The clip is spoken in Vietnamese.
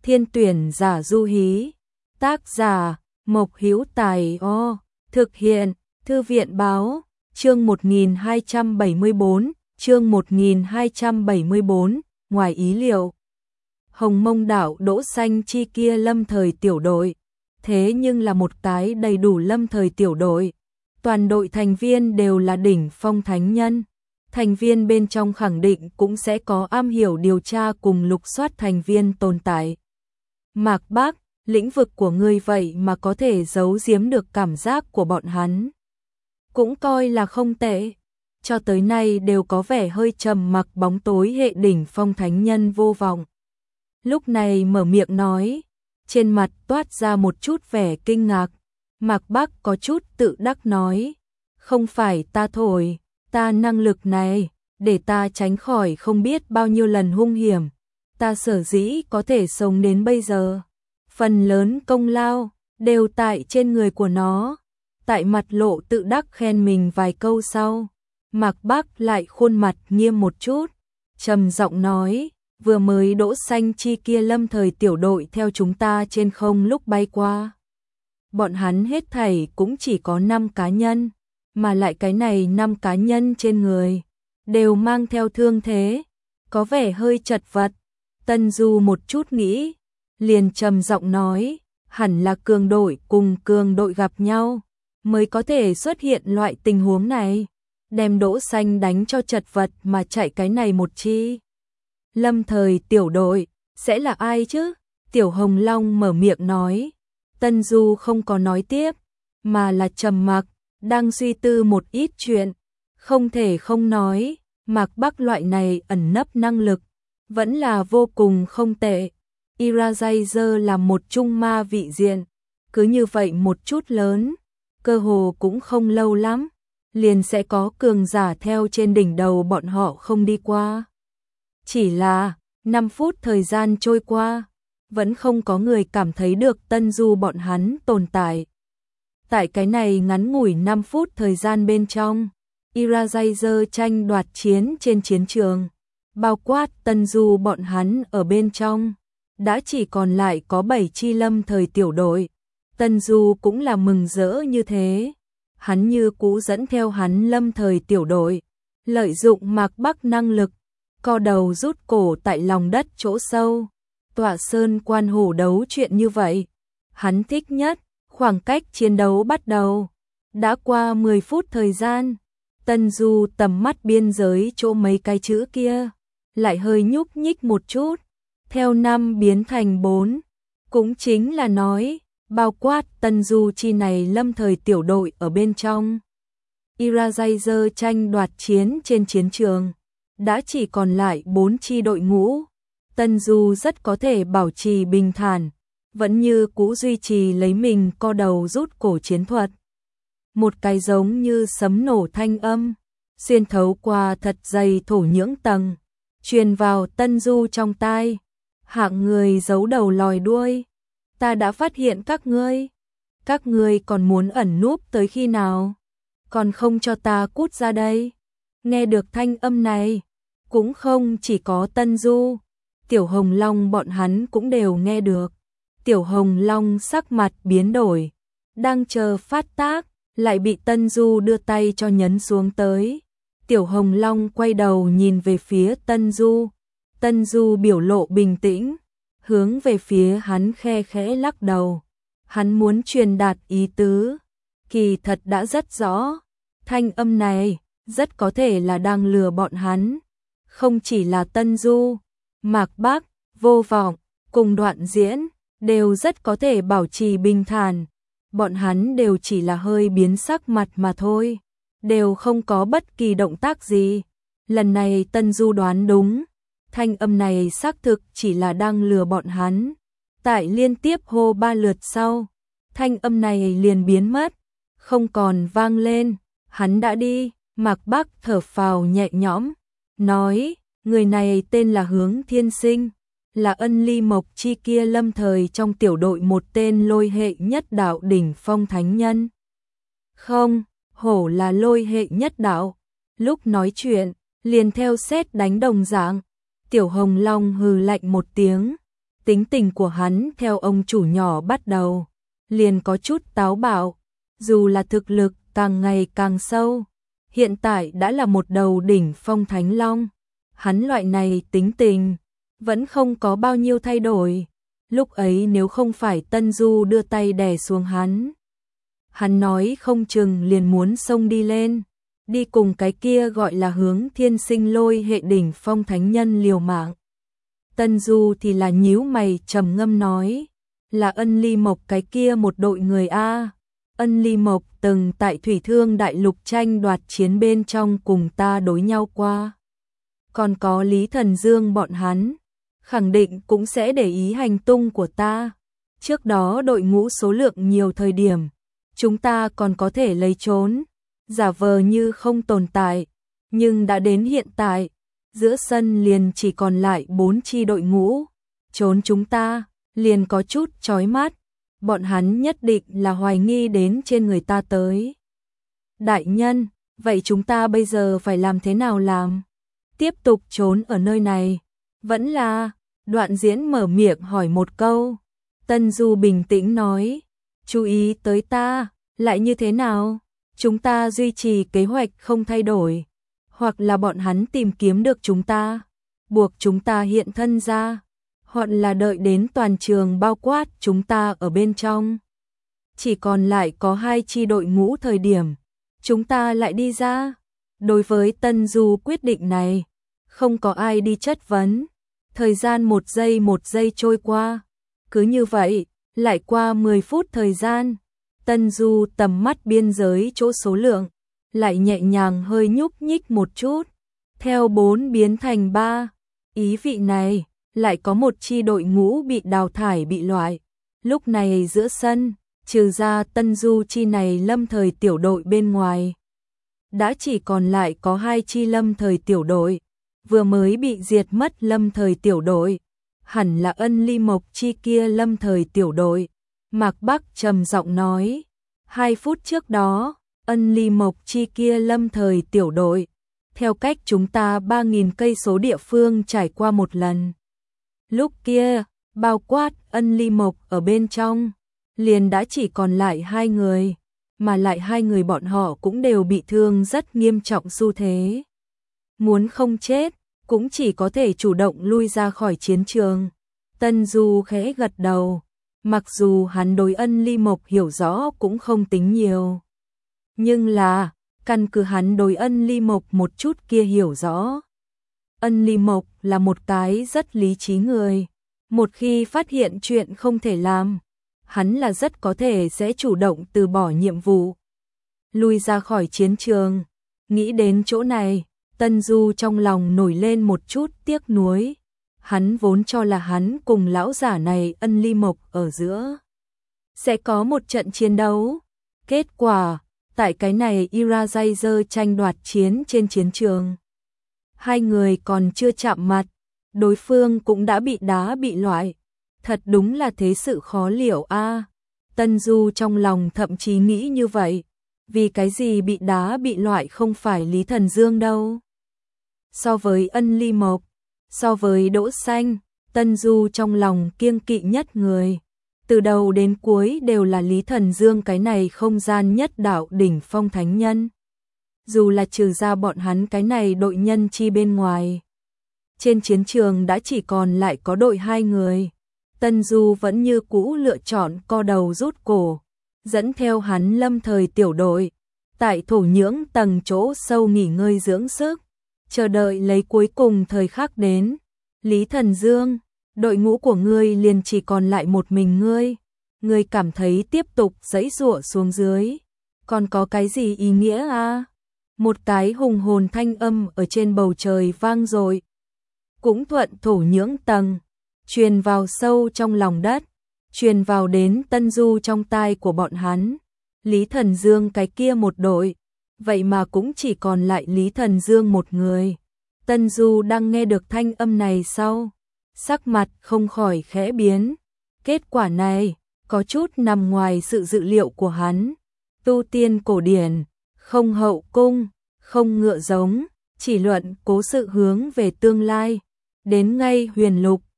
Thiên tuyển giả du hí. Tác giả Mộc Hữu Tài. Thực hiện Thư viện báo. Chương 1274, ngoài ý liệu. Hồng Mông đảo đỗ xanh chi kia lâm thời tiểu đội, thế nhưng là một cái đầy đủ lâm thời tiểu đội. Toàn đội thành viên đều là đỉnh phong thánh nhân. Thành viên bên trong khẳng định cũng sẽ có am hiểu điều tra cùng lục soát thành viên tồn tại. Mạc Bác, lĩnh vực của ngươi vậy mà có thể giấu giếm được cảm giác của bọn hắn. Cũng coi là không tệ. Cho tới nay đều có vẻ hơi trầm mặc bóng tối hệ đỉnh phong thánh nhân vô vọng. Lúc này mở miệng nói, trên mặt toát ra một chút vẻ kinh ngạc. Mạc Bác có chút tự đắc nói, không phải ta thổi, ta năng lực này, để ta tránh khỏi không biết bao nhiêu lần hung hiểm. Ta sở dĩ có thể sống đến bây giờ, phần lớn công lao đều tại trên người của nó. Tại mặt lộ tự đắc khen mình vài câu sau, Mạc Bác lại khuôn mặt nghiêm một chút, trầm giọng nói, vừa mới đỗ xanh chi kia lâm thời tiểu đội theo chúng ta trên không lúc bay qua. Bọn hắn hết thảy cũng chỉ có 5 cá nhân, mà lại cái này 5 cá nhân trên người đều mang theo thương thế, có vẻ hơi chật vật. Tân Du một chút nghĩ, liền trầm giọng nói, hẳn là cường đội cùng cường đội gặp nhau mới có thể xuất hiện loại tình huống này, đem đỗ xanh đánh cho chật vật mà chạy cái này một chi. Lâm thời tiểu đội, sẽ là ai chứ? Tiểu Hồng Long mở miệng nói. Tân Du không có nói tiếp, mà là trầm mặc, đang suy tư một ít chuyện. Không thể không nói, Mạc Bác loại này ẩn nấp năng lực, vẫn là vô cùng không tệ. Eraser là một trung ma vị diện, cứ như vậy một chút lớn, cơ hồ cũng không lâu lắm, liền sẽ có cường giả theo trên đỉnh đầu bọn họ không đi qua. Chỉ là 5 phút thời gian trôi qua, vẫn không có người cảm thấy được Tân Du bọn hắn tồn tại. Tại cái này ngắn ngủi 5 phút thời gian bên trong, Eraser tranh đoạt chiến trên chiến trường, bao quát Tân Du bọn hắn ở bên trong, đã chỉ còn lại có 7 chi lâm thời tiểu đội. Tân Du cũng là mừng rỡ như thế, hắn như cũ dẫn theo hắn lâm thời tiểu đội, lợi dụng Mạc Bác năng lực, co đầu rút cổ tại lòng đất chỗ sâu, tọa sơn quan hổ đấu chuyện như vậy. Hắn thích nhất, khoảng cách chiến đấu bắt đầu. Đã qua 10 phút thời gian, Tân Du tầm mắt biên giới chỗ mấy cái chữ kia, lại hơi nhúc nhích một chút, theo 5 biến thành 4, cũng chính là nói, bao quát Tân Du chi này lâm thời tiểu đội ở bên trong. Eraser tranh đoạt chiến trên chiến trường, đã chỉ còn lại 4 chi đội ngũ. Tân Du rất có thể bảo trì bình thản, vẫn như cũ duy trì lấy mình co đầu rút cổ chiến thuật. Một cái giống như sấm nổ thanh âm, xuyên thấu qua thật dày thổ nhưỡng tầng, truyền vào Tân Du trong tai. Hạng người giấu đầu lòi đuôi, ta đã phát hiện các ngươi còn muốn ẩn núp tới khi nào? Còn không cho ta cút ra đây. Nghe được thanh âm này, cũng không chỉ có Tân Du, Tiểu Hồng Long bọn hắn cũng đều nghe được. Tiểu Hồng Long sắc mặt biến đổi, đang chờ phát tác, lại bị Tân Du đưa tay cho nhấn xuống tới. Tiểu Hồng Long quay đầu nhìn về phía Tân Du. Tân Du biểu lộ bình tĩnh, hướng về phía hắn khe khẽ lắc đầu. Hắn muốn truyền đạt ý tứ, kỳ thật đã rất rõ. Thanh âm này rất có thể là đang lừa bọn hắn. Không chỉ là Tân Du, Mạc Bác, Vô Vọng, cùng Đoạn Diễn, đều rất có thể bảo trì bình thản. Bọn hắn đều chỉ là hơi biến sắc mặt mà thôi, đều không có bất kỳ động tác gì. Lần này Tân Du đoán đúng, thanh âm này xác thực chỉ là đang lừa bọn hắn. Tại liên tiếp hô 3 lượt sau, thanh âm này liền biến mất, không còn vang lên. Hắn đã đi. Mạc Bác thở phào nhẹ nhõm, nói, người này tên là Hướng Thiên Sinh, là Ân Ly Mộc chi kia lâm thời trong tiểu đội một tên lôi hệ nhất đạo đỉnh phong thánh nhân. Không, hổ là lôi hệ nhất đạo. Lúc nói chuyện, liền theo sét đánh đồng dạng. Tiểu Hồng Long hừ lạnh một tiếng, tính tình của hắn theo ông chủ nhỏ bắt đầu, liền có chút táo bạo, dù là thực lực càng ngày càng sâu, hiện tại đã là một đầu đỉnh phong thánh long, hắn loại này tính tình, vẫn không có bao nhiêu thay đổi, lúc ấy nếu không phải Tân Du đưa tay đè xuống hắn nói không chừng liền muốn xông đi lên, đi cùng cái kia gọi là Hướng Thiên Sinh Lôi hệ đỉnh phong thánh nhân liều mạng. Tân Du thì là nhíu mày trầm ngâm nói, là Ân Ly Mộc cái kia một đội người a. Ân Ly Mộc từng tại Thủy Thương Đại Lục tranh đoạt chiến bên trong cùng ta đối nhau qua. Còn có Lý Thần Dương bọn hắn, khẳng định cũng sẽ để ý hành tung của ta. Trước đó đội ngũ số lượng nhiều thời điểm, chúng ta còn có thể lấy trốn, giả vờ như không tồn tại, nhưng đã đến hiện tại, giữa sân liền chỉ còn lại 4 chi đội ngũ, trốn chúng ta liền có chút chói mắt, bọn hắn nhất định là hoài nghi đến trên người ta tới. Đại nhân, vậy chúng ta bây giờ phải làm thế nào làm? Tiếp tục trốn ở nơi này, vẫn là, Đoạn Diễn mở miệng hỏi một câu. Tân Du bình tĩnh nói, chú ý tới ta, lại như thế nào? Chúng ta duy trì kế hoạch không thay đổi, hoặc là bọn hắn tìm kiếm được chúng ta, buộc chúng ta hiện thân ra, hoặc là đợi đến toàn trường bao quát chúng ta ở bên trong. Chỉ còn lại có 2 chi đội ngũ thời điểm, chúng ta lại đi ra. Đối với Tân Du quyết định này, không có ai đi chất vấn. Thời gian một giây trôi qua. Cứ như vậy, lại qua 10 phút thời gian. Tân Du tầm mắt biên giới chỗ số lượng, lại nhẹ nhàng hơi nhúc nhích một chút. Theo 4 biến thành 3. Ý vị này, lại có một chi đội ngũ bị đào thải bị loại. Lúc này giữa sân, trừ ra Tân Du chi này lâm thời tiểu đội bên ngoài, đã chỉ còn lại có 2 chi lâm thời tiểu đội. Vừa mới bị diệt mất lâm thời tiểu đội, hẳn là Ân Ly Mộc chi kia lâm thời tiểu đội. Mạc Bắc trầm giọng nói, 2 phút trước đó, Ân Ly Mộc chi kia lâm thời tiểu đội, theo cách chúng ta 3.000 cây số địa phương trải qua một lần. Lúc kia, bao quát Ân Ly Mộc ở bên trong, liền đã chỉ còn lại 2 người, mà lại 2 người bọn họ cũng đều bị thương rất nghiêm trọng xu thế. Muốn không chết, cũng chỉ có thể chủ động lui ra khỏi chiến trường. Tân Du khẽ gật đầu, mặc dù hắn đối Ân Ly Mộc hiểu rõ cũng không tính nhiều. Nhưng là, căn cứ hắn đối Ân Ly Mộc một chút kia hiểu rõ. Ân Ly Mộc là một cái rất lý trí người. Một khi phát hiện chuyện không thể làm, hắn là rất có thể sẽ chủ động từ bỏ nhiệm vụ, lui ra khỏi chiến trường. Nghĩ đến chỗ này, Tân Du trong lòng nổi lên một chút tiếc nuối. Hắn vốn cho là hắn cùng lão giả này Ân Ly Mộc ở giữa sẽ có một trận chiến đấu. Kết quả, tại cái này Irajazer tranh đoạt chiến trên chiến trường, 2 người còn chưa chạm mặt, đối phương cũng đã bị đá bị loại. Thật đúng là thế sự khó liệu a. Tân Du trong lòng thậm chí nghĩ như vậy, vì cái gì bị đá bị loại không phải Lý Thần Dương đâu. So với Ân Ly Mộc, so với Đỗ Xanh, Tân Du trong lòng kiêng kỵ nhất người, từ đầu đến cuối đều là Lý Thần Dương cái này không gian nhất đạo đỉnh phong thánh nhân. Dù là trừ ra bọn hắn cái này đội nhân chi bên ngoài, trên chiến trường đã chỉ còn lại có đội 2 người. Tân Du vẫn như cũ lựa chọn co đầu rút cổ, dẫn theo hắn lâm thời tiểu đội, tại thổ nhưỡng tầng chỗ sâu nghỉ ngơi dưỡng sức, chờ đợi lấy cuối cùng thời khắc đến. Lý Thần Dương, đội ngũ của ngươi liền chỉ còn lại một mình ngươi cảm thấy tiếp tục giãy giụa xuống dưới, còn có cái gì ý nghĩa a? Một cái hùng hồn thanh âm ở trên bầu trời vang dội, cũng thuận thổ nhưỡng tầng, truyền vào sâu trong lòng đất, truyền vào đến Tân Du trong tai của bọn hắn. Lý Thần Dương cái kia một đội, vậy mà cũng chỉ còn lại Lý Thần Dương một người. Tân Du đang nghe được thanh âm này sau, sắc mặt không khỏi khẽ biến. Kết quả này, có chút nằm ngoài sự dự liệu của hắn. Tu tiên cổ điển, không hậu cung, không ngựa giống, chỉ luận cố sự hướng về tương lai. Đến ngay huyền lục,